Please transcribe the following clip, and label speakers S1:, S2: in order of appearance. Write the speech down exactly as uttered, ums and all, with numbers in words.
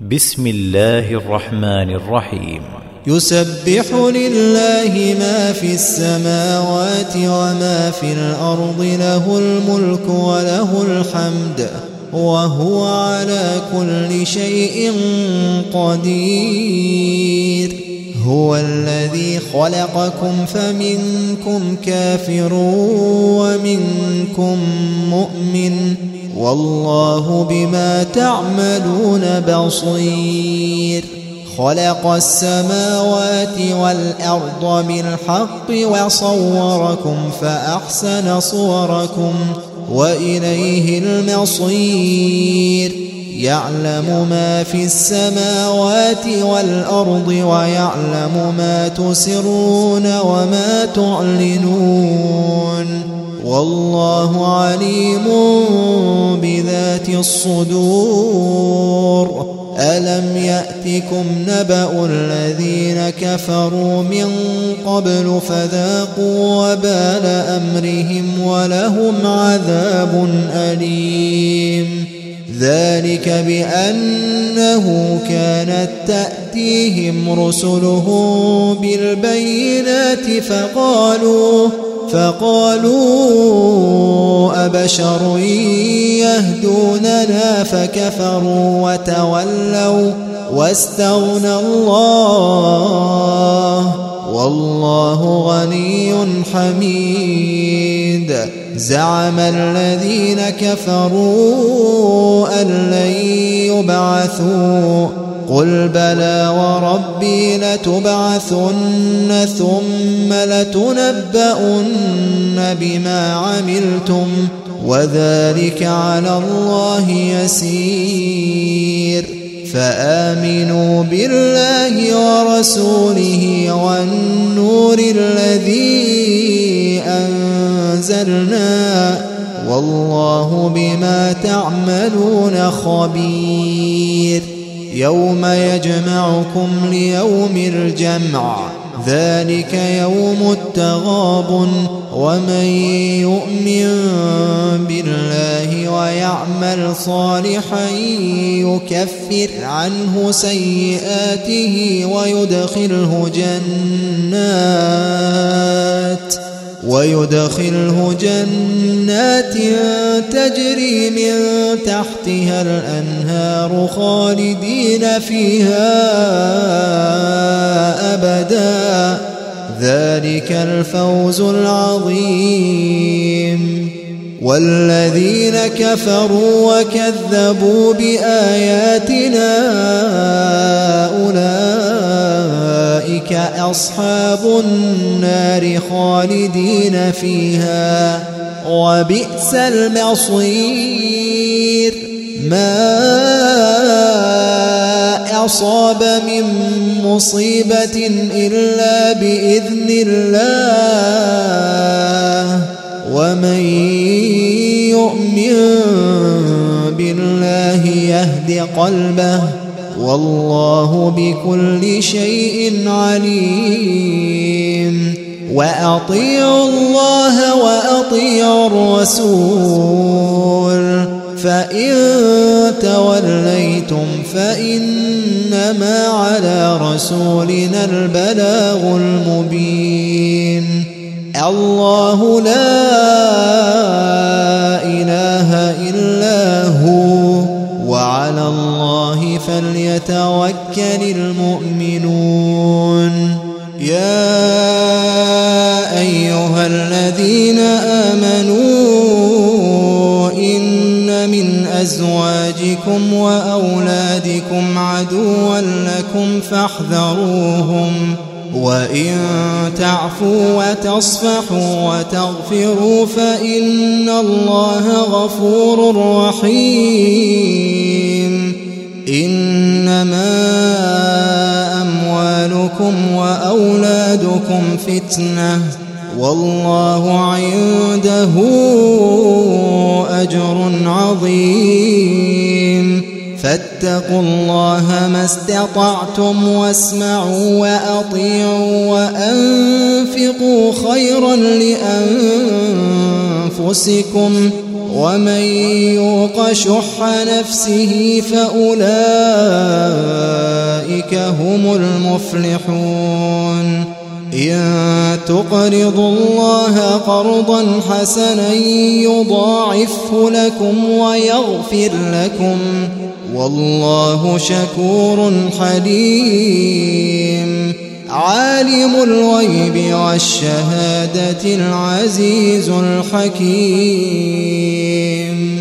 S1: بسم الله الرحمن الرحيم.
S2: يسبح لله ما في السماوات وما في الأرض، له الملك وله الحمد وهو على كل شيء قدير. هو الذي خلقكم فمنكم كافر ومنكم مؤمن، والله بما تعملون بصير. خلق السماوات والأرض بالحق وصوركم فأحسن صوركم وإليه المصير. يعلم ما في السماوات والأرض ويعلم ما تسرون وما تعلنون، والله عليم بذات الصدور. ألم يأتكم نبأ الذين كفروا من قبل فذاقوا وبال أمرهم ولهم عذاب أليم. ذلك بأنه كانت تأتيهم رسلهم بالبينات فقالوا فقالوا أبشر يهدوننا فكفروا وتولوا واستغنى الله، والله غني حميد. زعم الذين كفروا أن لن يبعثوا، قل بلى وربي لتبعثن ثم لتنبؤن بما عملتم وذلك على الله يسير. فآمنوا بالله ورسوله والنور الذي أنزلنا، والله بما تعملون خبير. يوم يجمعكم ليوم الجمع، ذلك يوم التغابن. ومن يؤمن بالله ويعمل صالحا يكفر عنه سيئاته ويدخله جنات ويدخله جنات تجري من تحتها الأنهار خالدين فيها أبدا، ذلك الفوز العظيم. والذين كفروا وكذبوا بآياتنا أولئك أصحاب النار خالدين فيها وبئس المصير. ما أصاب من مصيبة إلا بإذن الله، ومن يؤمن بالله يهد قلبه، والله بكل شيء عليم. وأطيعوا الله وأطيعوا الرسول، فإن توليتم فإنما على رسولنا البلاغ المبين. الله لا إله إلا هو، وعلى الله فليتوكل المؤمنون. يا أيها الذين آمنوا إن من أزواجكم وأولادكم عدوا لكم فاحذروهم، وإن تعفوا وتصفحوا وتغفروا فإن الله غفور رحيم. إنما أموالكم وأولادكم فتنة، والله عنده أجر عظيم. فاتقوا الله ما استطعتم واسمعوا وأطيعوا وأنفقوا خيرا لأنفسكم، ومن يوق شح نفسه فأولئك هم المفلحون إن تقرضوا الله قرضا حسنا يضاعفه لكم ويغفر لكم والله شكور حليم عالم الغيب والشهادة العزيز الحكيم